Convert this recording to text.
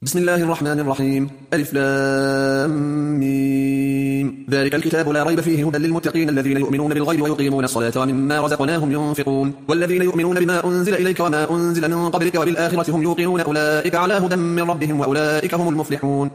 بسم الله الرحمن الرحيم. ألف لام ميم. ذلك الكتاب لا ريب فيه هدى للمتقين الذين يؤمنون بالغيب ويقيمون الصلاة ومما رزقناهم ينفقون والذين يؤمنون بما أنزل إليك وما أنزل من قبلك وبالآخرة هم يوقنون أولئك على هدى من ربهم وأولئك هم المفلحون.